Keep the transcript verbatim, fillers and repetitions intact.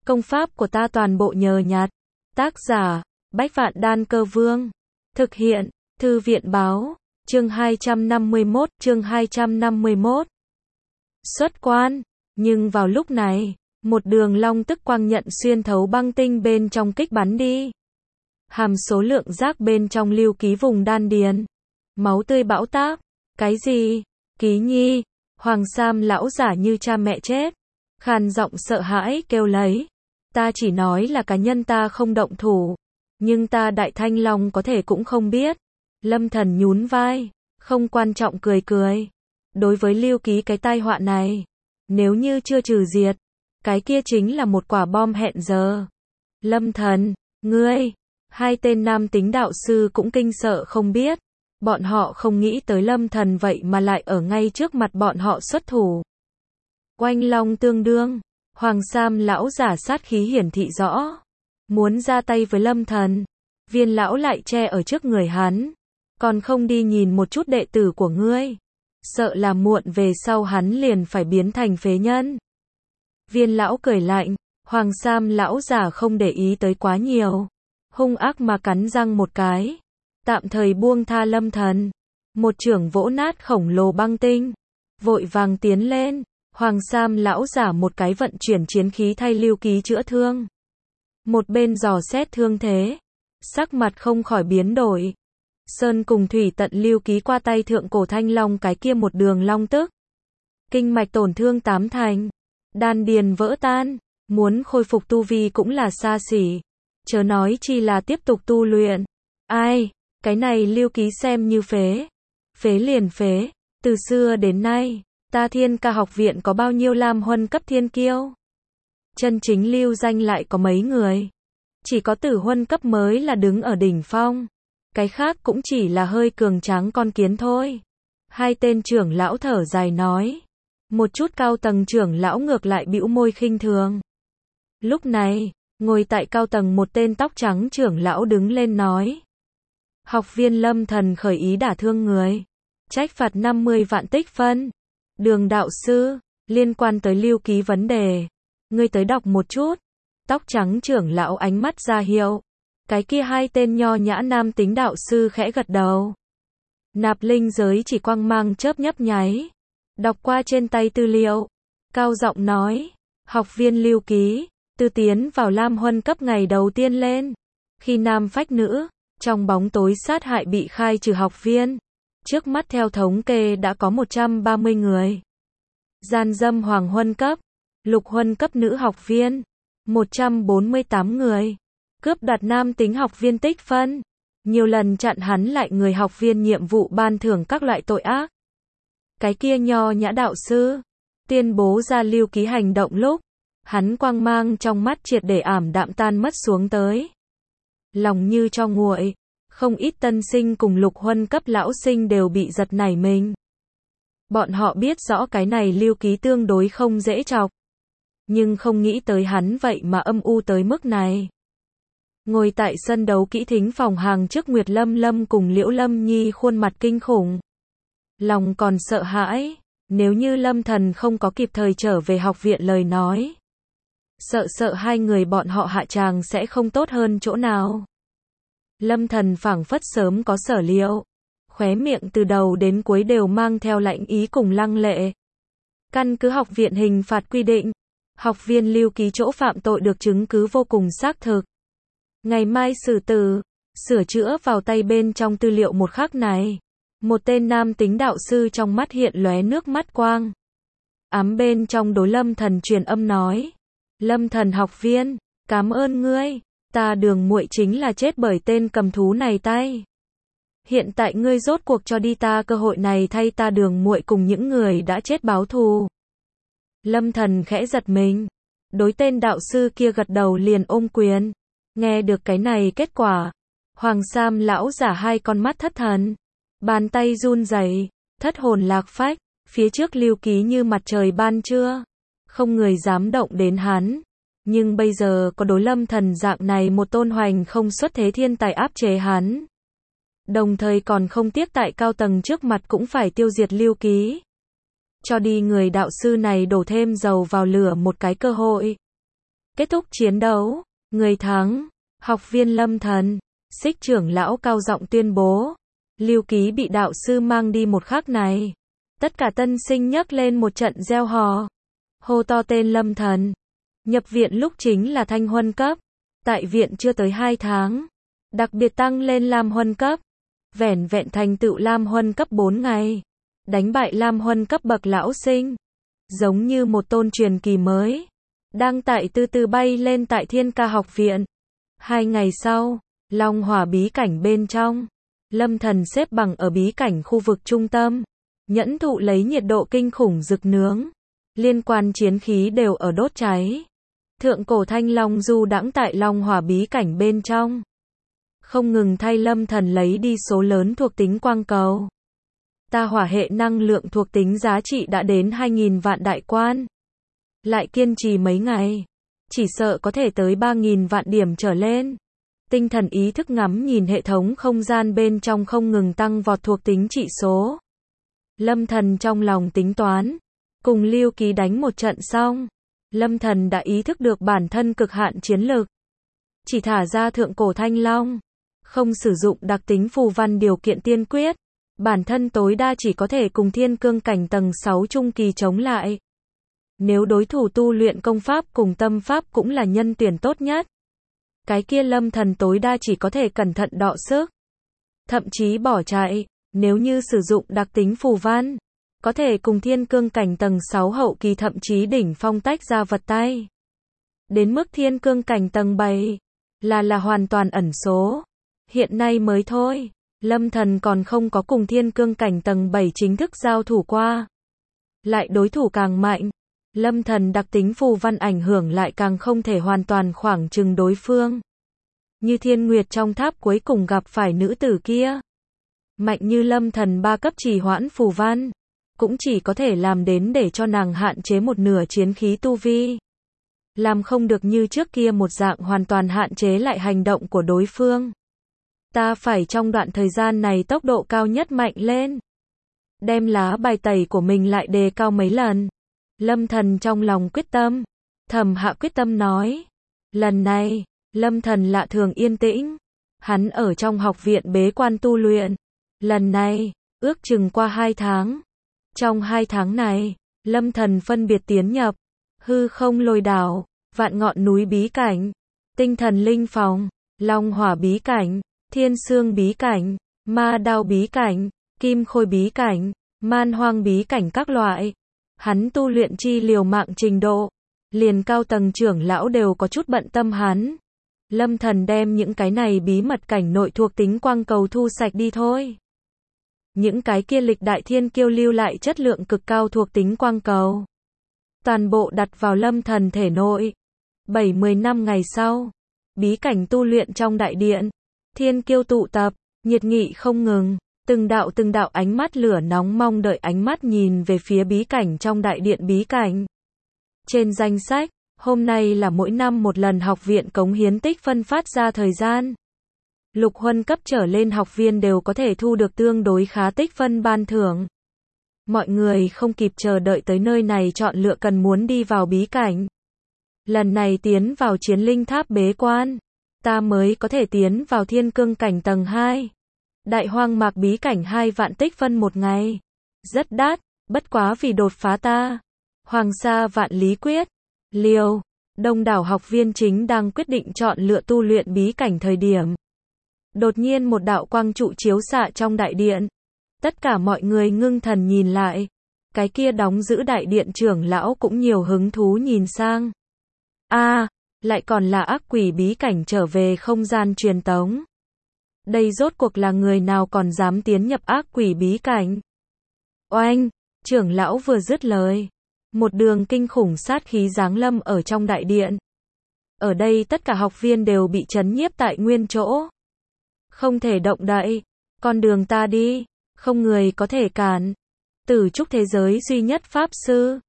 Công pháp của ta toàn bộ nhờ nhặt. Tác giả, Bách Vạn Đan Cơ Vương. Thực hiện, Thư viện Báo. Chương hai trăm năm mươi mốt, chương hai trăm năm mươi mốt. Xuất quan. Nhưng vào lúc này, một đường long tức quang nhận xuyên thấu băng tinh bên trong kích bắn đi. Hàm số lượng giác bên trong lưu ký vùng đan điền. Máu tươi bão táp. Cái gì? Ký nhi. Hoàng Sam lão giả như cha mẹ chết. Khàn giọng sợ hãi kêu lấy. Ta chỉ nói là cá nhân ta không động thủ. Nhưng ta Đại Thanh Long có thể cũng không biết. Lâm Thần nhún vai. Không quan trọng cười cười. Đối với lưu ký cái tai họa này. Nếu như chưa trừ diệt. Cái kia chính là một quả bom hẹn giờ. Lâm Thần, ngươi. Hai tên nam tính đạo sư cũng kinh sợ không biết. Bọn họ không nghĩ tới Lâm Thần vậy mà lại ở ngay trước mặt bọn họ xuất thủ. Oanh long tương đương. Hoàng Sam lão giả sát khí hiển thị rõ. Muốn ra tay với Lâm Thần. Viên lão lại che ở trước người hắn. Còn không đi nhìn một chút đệ tử của ngươi. Sợ là muộn về sau hắn liền phải biến thành phế nhân. Viên lão cười lạnh. Hoàng Sam lão giả không để ý tới quá nhiều. Hung ác mà cắn răng một cái. Tạm thời buông tha Lâm Thần. Một chưởng vỗ nát khổng lồ băng tinh. Vội vàng tiến lên. Hoàng Sam lão giả một cái vận chuyển chiến khí thay lưu ký chữa thương. Một bên dò xét thương thế. Sắc mặt không khỏi biến đổi. Sơn cùng thủy tận lưu ký qua tay thượng cổ thanh long cái kia một đường long tức. Kinh mạch tổn thương tám thành. Đan điền vỡ tan. Muốn khôi phục tu vi cũng là xa xỉ. Chớ nói chi là tiếp tục tu luyện. Ai, cái này lưu ký xem như phế. Phế liền phế. Từ xưa đến nay, ta Thiên Ca học viện có bao nhiêu lam huân cấp thiên kiêu. Chân chính lưu danh lại có mấy người. Chỉ có tử huân cấp mới là đứng ở đỉnh phong. Cái khác cũng chỉ là hơi cường tráng con kiến thôi. Hai tên trưởng lão thở dài nói. Một chút cao tầng trưởng lão ngược lại bĩu môi khinh thường. Lúc này, ngồi tại cao tầng một tên tóc trắng trưởng lão đứng lên nói. Học viên Lâm Thần khởi ý đả thương người. Trách phạt năm mươi vạn tích phân. Đường đạo sư, liên quan tới lưu ký vấn đề. Ngươi tới đọc một chút. Tóc trắng trưởng lão ánh mắt ra hiệu. Cái kia hai tên nho nhã nam tính đạo sư khẽ gật đầu. Nạp linh giới chỉ quang mang chớp nhấp nháy. Đọc qua trên tay tư liệu. Cao giọng nói. Học viên lưu ký. Tư tiến vào lam huân cấp ngày đầu tiên lên. Khi nam phách nữ. Trong bóng tối sát hại bị khai trừ học viên. Trước mắt theo thống kê đã có một trăm ba mươi người. Gian dâm hoàng huân cấp. Lục huân cấp nữ học viên. một trăm bốn mươi tám người. Cướp đoạt nam tính học viên tích phân. Nhiều lần chặn hắn lại người học viên nhiệm vụ ban thưởng các loại tội ác. Cái kia nho nhã đạo sư. Tuyên bố ra lưu ký hành động lúc. Hắn quang mang trong mắt triệt để ảm đạm tan mất xuống tới. Lòng như cho nguội. Không ít tân sinh cùng lục huân cấp lão sinh đều bị giật nảy mình. Bọn họ biết rõ cái này lưu ký tương đối không dễ chọc. Nhưng không nghĩ tới hắn vậy mà âm u tới mức này. Ngồi tại sân đấu kỹ thính phòng hàng trước Nguyệt Lâm Lâm cùng Liễu Lâm Nhi khuôn mặt kinh khủng. Lòng còn sợ hãi. Nếu như Lâm Thần không có kịp thời trở về học viện lời nói. Sợ sợ hai người bọn họ hạ tràng sẽ không tốt hơn chỗ nào. Lâm Thần phảng phất sớm có sở liệu. Khóe miệng từ đầu đến cuối đều mang theo lạnh ý cùng lăng lệ. Căn cứ học viện hình phạt quy định. Học viên lưu ký chỗ phạm tội được chứng cứ vô cùng xác thực. Ngày mai xử tử. Sửa chữa vào tay bên trong tư liệu một khắc này. Một tên nam tính đạo sư trong mắt hiện lóe nước mắt quang. Ám bên trong đối Lâm Thần truyền âm nói. Lâm Thần học viên, cảm ơn ngươi. Ta Đường muội chính là chết bởi tên cầm thú này tay. Hiện tại ngươi rốt cuộc cho đi ta cơ hội này thay ta Đường muội cùng những người đã chết báo thù. Lâm Thần khẽ giật mình. Đối tên đạo sư kia gật đầu liền ôm quyền. Nghe được cái này kết quả. Hoàng Sam lão giả hai con mắt thất thần. Bàn tay run rẩy, thất hồn lạc phách. Phía trước lưu ký như mặt trời ban trưa. Không người dám động đến hắn. Nhưng bây giờ có đối Lâm Thần dạng này một tôn hoành không xuất thế thiên tài áp chế hắn. Đồng thời còn không tiếc tại cao tầng trước mặt cũng phải tiêu diệt lưu ký. Cho đi người đạo sư này đổ thêm dầu vào lửa một cái cơ hội. Kết thúc chiến đấu, người thắng, học viên Lâm Thần. Xích trưởng lão cao giọng tuyên bố. Lưu Ký bị đạo sư mang đi một khắc này. Tất cả tân sinh nhấc lên một trận reo hò. Hô to tên Lâm Thần. Nhập viện lúc chính là thanh huân cấp. Tại viện chưa tới hai tháng. Đặc biệt tăng lên lam huân cấp. Vẻn vẹn thành tựu lam huân cấp bốn ngày. Đánh bại lam huân cấp bậc lão sinh. Giống như một tôn truyền kỳ mới. Đang tại từ từ bay lên tại Thiên Ca học viện. Hai ngày sau, Long Hỏa bí cảnh bên trong. Lâm Thần xếp bằng ở bí cảnh khu vực trung tâm. Nhẫn thụ lấy nhiệt độ kinh khủng rực nướng. Liên quan chiến khí đều ở đốt cháy. Thượng cổ thanh long du đãng tại Long Hỏa bí cảnh bên trong. Không ngừng thay Lâm Thần lấy đi số lớn thuộc tính quang cầu. Ta hỏa hệ năng lượng thuộc tính giá trị đã đến hai nghìn vạn đại quan. Lại kiên trì mấy ngày. Chỉ sợ có thể tới ba nghìn vạn điểm trở lên. Tinh thần ý thức ngắm nhìn hệ thống không gian bên trong không ngừng tăng vọt thuộc tính trị số. Lâm Thần trong lòng tính toán. Cùng Lưu Ký đánh một trận xong. Lâm Thần đã ý thức được bản thân cực hạn chiến lực. Chỉ thả ra thượng cổ thanh long. Không sử dụng đặc tính phù văn điều kiện tiên quyết. Bản thân tối đa chỉ có thể cùng thiên cương cảnh tầng sáu trung kỳ chống lại. Nếu đối thủ tu luyện công pháp cùng tâm pháp cũng là nhân tuyển tốt nhất. Cái kia Lâm Thần tối đa chỉ có thể cẩn thận đọ sức. Thậm chí bỏ chạy, nếu như sử dụng đặc tính phù văn. Có thể cùng thiên cương cảnh tầng sáu hậu kỳ thậm chí đỉnh phong tách ra vật tay. Đến mức thiên cương cảnh tầng bảy. Là là hoàn toàn ẩn số. Hiện nay mới thôi. Lâm Thần còn không có cùng thiên cương cảnh tầng bảy chính thức giao thủ qua. Lại đối thủ càng mạnh. Lâm Thần đặc tính phù văn ảnh hưởng lại càng không thể hoàn toàn khoảng chừng đối phương. Như Thiên Nguyệt trong tháp cuối cùng gặp phải nữ tử kia. Mạnh như Lâm Thần ba cấp trì hoãn phù văn. Cũng chỉ có thể làm đến để cho nàng hạn chế một nửa chiến khí tu vi. Làm không được như trước kia một dạng hoàn toàn hạn chế lại hành động của đối phương. Ta phải trong đoạn thời gian này tốc độ cao nhất mạnh lên. Đem lá bài tẩy của mình lại đề cao mấy lần. Lâm Thần trong lòng quyết tâm. Thầm hạ quyết tâm nói. Lần này, Lâm Thần lạ thường yên tĩnh. Hắn ở trong học viện bế quan tu luyện. Lần này, ước chừng qua hai tháng. Trong hai tháng này, Lâm Thần phân biệt tiến nhập. Hư không lôi đảo, vạn ngọn núi bí cảnh. Tinh thần linh phòng, Long Hỏa bí cảnh. Thiên Sương bí cảnh, Ma Đao bí cảnh, Kim Khôi bí cảnh, Man Hoang bí cảnh các loại. Hắn tu luyện chi liều mạng trình độ, liền cao tầng trưởng lão đều có chút bận tâm hắn. Lâm Thần đem những cái này bí mật cảnh nội thuộc tính quang cầu thu sạch đi thôi. Những cái kia lịch đại thiên kiêu lưu lại chất lượng cực cao thuộc tính quang cầu. Toàn bộ đặt vào Lâm Thần thể nội. bảy mươi năm ngày sau, bí cảnh tu luyện trong đại điện. Thiên kiêu tụ tập, nhiệt nghị không ngừng, từng đạo từng đạo ánh mắt lửa nóng mong đợi ánh mắt nhìn về phía bí cảnh trong đại điện bí cảnh. Trên danh sách, hôm nay là mỗi năm một lần học viện cống hiến tích phân phát ra thời gian. Lục huân cấp trở lên học viên đều có thể thu được tương đối khá tích phân ban thưởng. Mọi người không kịp chờ đợi tới nơi này chọn lựa cần muốn đi vào bí cảnh. Lần này tiến vào chiến linh tháp bế quan. Ta mới có thể tiến vào thiên cương cảnh tầng hai. Đại hoang mạc bí cảnh hai vạn tích phân một ngày. Rất đắt, bất quá vì đột phá ta. Hoàng sa vạn lý quyết. Liều, đông đảo học viên chính đang quyết định chọn lựa tu luyện bí cảnh thời điểm. Đột nhiên một đạo quang trụ chiếu xạ trong đại điện. Tất cả mọi người ngưng thần nhìn lại. Cái kia đóng giữ đại điện trưởng lão cũng nhiều hứng thú nhìn sang. A, lại còn là ác quỷ bí cảnh trở về không gian truyền tống. Đây rốt cuộc là người nào còn dám tiến nhập ác quỷ bí cảnh? Oanh, trưởng lão vừa dứt lời. Một đường kinh khủng sát khí giáng lâm ở trong đại điện. Ở đây tất cả học viên đều bị trấn nhiếp tại nguyên chỗ. Không thể động đậy. Con đường ta đi, không người có thể cản. Tử trúc thế giới duy nhất pháp sư.